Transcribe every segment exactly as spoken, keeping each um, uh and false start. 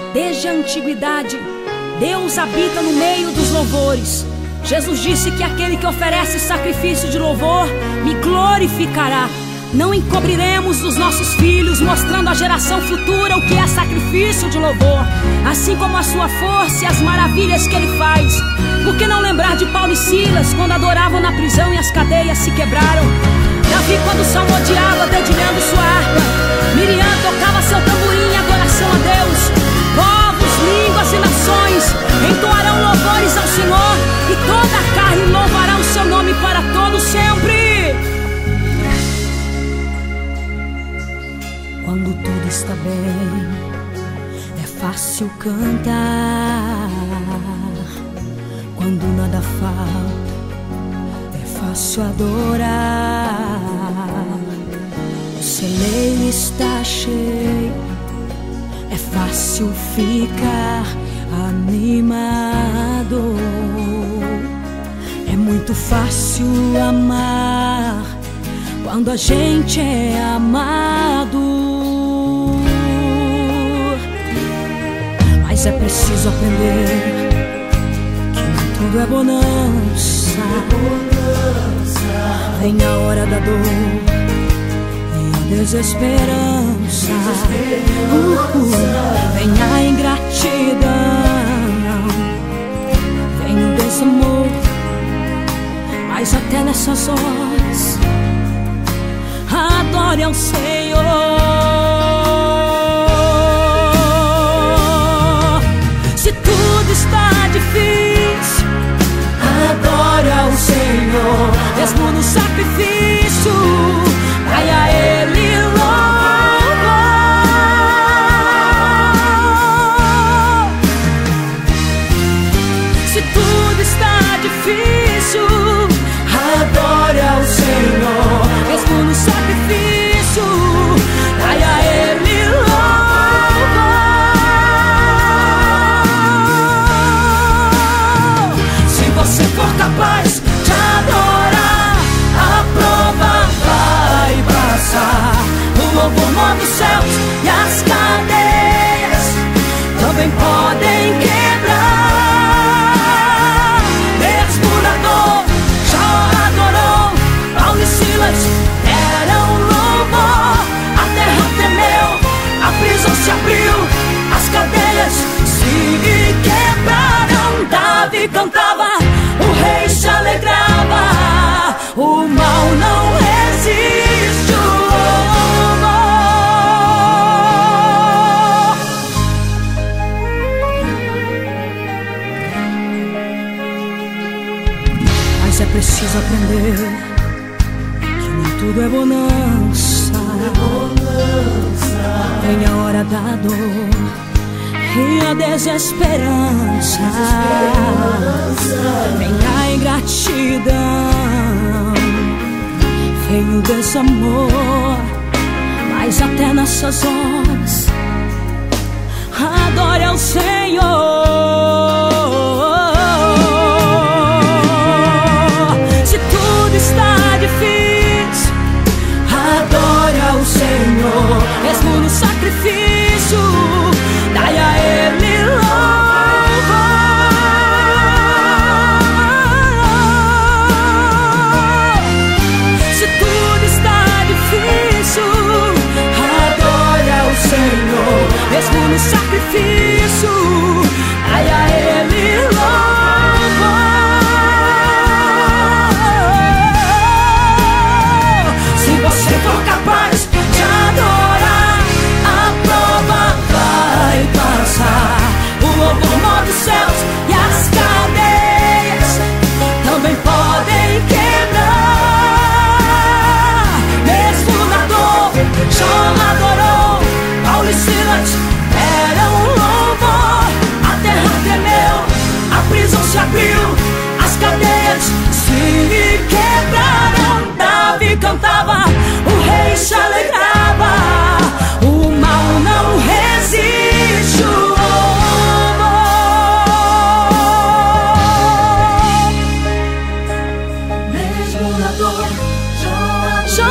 Desde a antiguidade, Deus habita no meio dos louvores. Jesus disse que aquele que oferece sacrifício de louvor me glorificará. Não encobriremos dos nossos filhos, mostrando à geração futura o que é sacrifício de louvor, assim como a sua força e as maravilhas que ele faz. Por que não lembrar de Paulo e Silas, quando adoravam na prisão e as cadeias se quebraram? Davi, quando salmodiava, dedilhando sua harpa. Miriam tocava seu tamborim em adoração a Deus. Povos, línguas e nações entoarão louvores ao Senhor, e toda a carne louvará o seu nome para todo sempre. Quando tudo está bem, é fácil cantar. Quando nada falta, é fácil adorar. O celeiro está cheio, é fácil ficar animado. É muito fácil amar quando a gente é amado. Mas é preciso aprender que nem tudo é bonança. Vem a hora da dor e a desesperança. Uh, uh, vem a ingratidão, vem o desamor. Mas até nessas horas, adore ao Senhor. Se tudo está difícil, adore ao Senhor. Mesmo no sacrifício, vai a Ele louvor. Se tudo está difícil, adore ao Senhor. Mesmo no sacrifício, vai a Ele louvor. Se você for capaz de adorar, a prova vai passar. O louvor move os céus e as cadeias também podem quebrar. Mesmo na dor, já adorou. Paulo e Silas deram louvor. A terra tremeu, a prisão se abriu, as cadeias se quebraram. Davi cantava, o rei se alegrava, o mal não resiste o louvor. Mas é preciso aprender que nem tudo é bonança. Vem a hora da dor e a desesperança. Vem a ingratidão, vem o desamor. Mas até nessas horas, adore ao Senhor. Se tudo está difícil, adore ao Senhor. Mesmo no sacrifício, dai a Ele louvor. Se tudo está difícil, adore ao Senhor. Mesmo no sacrifício, dai a Ele louvor. Se você for capaz de adorar, a prova vai passar. O louvor move os céus e as cadeias também podem quebrar. Mesmo na dor, Jó adorou. Paulo e Silas deram louvor. A terra tremeu, a prisão se abriu, as cadeias se quebraram. Davi cantava, o rei se alegrava, o mal não resiste o louvor. Mesmo na dor, Jó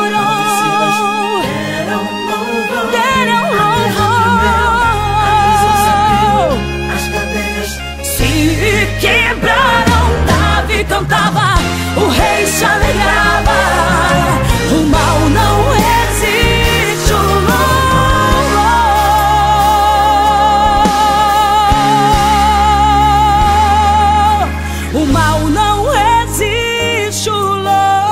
adorou. Deram louvor. não resiste o louvor.